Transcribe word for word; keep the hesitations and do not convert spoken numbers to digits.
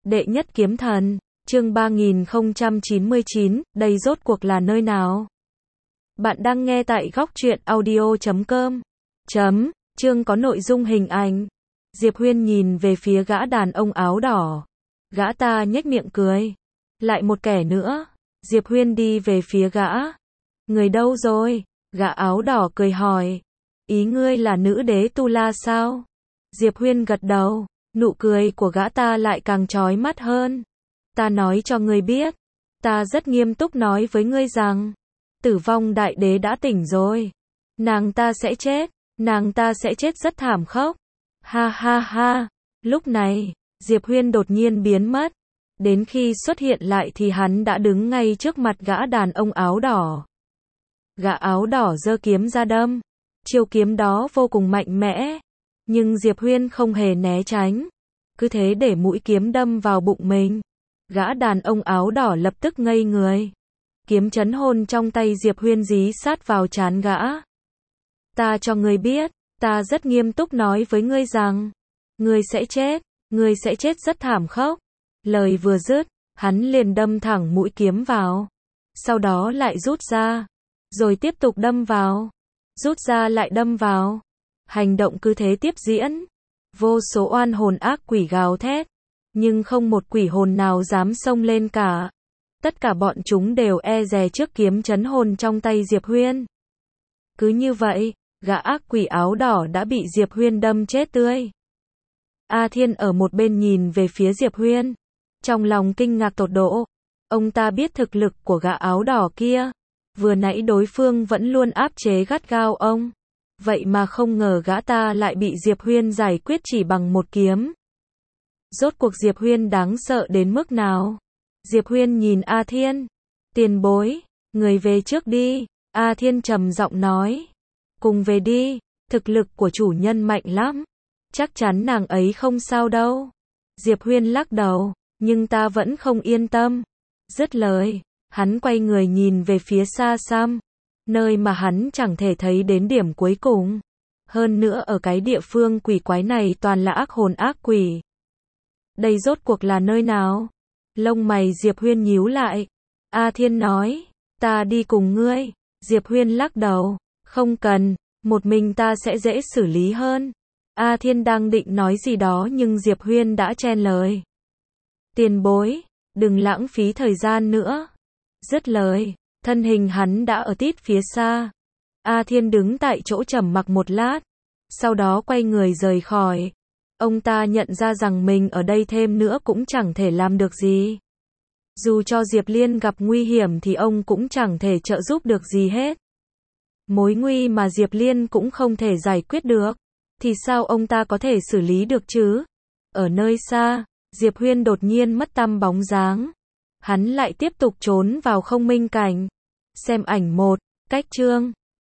Đệ nhất kiếm thần, chương ba nghìn không trăm chín mươi chín, đây rốt cuộc là nơi nào? Bạn đang nghe tại góc truyện audio chấm com. Chấm, chương có nội dung hình ảnh. Diệp Huyên nhìn về phía gã đàn ông áo đỏ. Gã ta nhếch miệng cười. Lại một kẻ nữa. Diệp Huyên đi về phía gã. Người đâu rồi? Gã áo đỏ cười hỏi. Ý ngươi là nữ đế Tu La sao? Diệp Huyên gật đầu. Nụ cười của gã ta lại càng chói mắt hơn. Ta nói cho ngươi biết. Ta rất nghiêm túc nói với ngươi rằng. Tử vong đại đế đã tỉnh rồi. Nàng ta sẽ chết. Nàng ta sẽ chết rất thảm khốc. Ha ha ha. Lúc này, Diệp Huyên đột nhiên biến mất. Đến khi xuất hiện lại thì hắn đã đứng ngay trước mặt gã đàn ông áo đỏ. Gã áo đỏ giơ kiếm ra đâm. Chiêu kiếm đó vô cùng mạnh mẽ. Nhưng Diệp Huyên không hề né tránh. Cứ thế để mũi kiếm đâm vào bụng mình. Gã đàn ông áo đỏ lập tức ngây người. Kiếm chấn hồn trong tay Diệp Huyên dí sát vào trán gã. Ta cho ngươi biết, ta rất nghiêm túc nói với ngươi rằng, ngươi sẽ chết, ngươi sẽ chết rất thảm khốc. Lời vừa dứt, hắn liền đâm thẳng mũi kiếm vào. Sau đó lại rút ra, rồi tiếp tục đâm vào. Rút ra lại đâm vào. Hành động cứ thế tiếp diễn. Vô số oan hồn ác quỷ gào thét, nhưng không một quỷ hồn nào dám xông lên cả. Tất cả bọn chúng đều e dè trước kiếm chấn hồn trong tay Diệp Huyên. Cứ như vậy, gã ác quỷ áo đỏ đã bị Diệp Huyên đâm chết tươi. A Thiên ở một bên nhìn về phía Diệp Huyên, trong lòng kinh ngạc tột độ. Ông ta biết thực lực của gã áo đỏ kia. Vừa nãy đối phương vẫn luôn áp chế gắt gao ông. Vậy mà không ngờ gã ta lại bị Diệp Huyên giải quyết chỉ bằng một kiếm. Rốt cuộc Diệp Huyên đáng sợ đến mức nào? Diệp Huyên nhìn A Thiên. Tiền bối, người về trước đi. A Thiên trầm giọng nói. Cùng về đi, thực lực của chủ nhân mạnh lắm. Chắc chắn nàng ấy không sao đâu. Diệp Huyên lắc đầu, nhưng ta vẫn không yên tâm. Dứt lời, hắn quay người nhìn về phía xa xăm. Nơi mà hắn chẳng thể thấy đến điểm cuối cùng. Hơn nữa ở cái địa phương quỷ quái này toàn là ác hồn ác quỷ. Đây rốt cuộc là nơi nào? Lông mày Diệp Huyên nhíu lại. A Thiên nói, ta đi cùng ngươi. Diệp Huyên lắc đầu, không cần, một mình ta sẽ dễ xử lý hơn. A Thiên đang định nói gì đó nhưng Diệp Huyên đã chen lời. Tiền bối, đừng lãng phí thời gian nữa. Dứt lời, thân hình hắn đã ở tít phía xa. A Thiên đứng tại chỗ trầm mặc một lát, sau đó quay người rời khỏi. Ông ta nhận ra rằng mình ở đây thêm nữa cũng chẳng thể làm được gì. Dù cho Diệp Liên gặp nguy hiểm thì ông cũng chẳng thể trợ giúp được gì hết. Mối nguy mà Diệp Liên cũng không thể giải quyết được, thì sao ông ta có thể xử lý được chứ? Ở nơi xa, Diệp Huyên đột nhiên mất tăm bóng dáng. Hắn lại tiếp tục trốn vào không minh cảnh. Xem ảnh một, cách chương.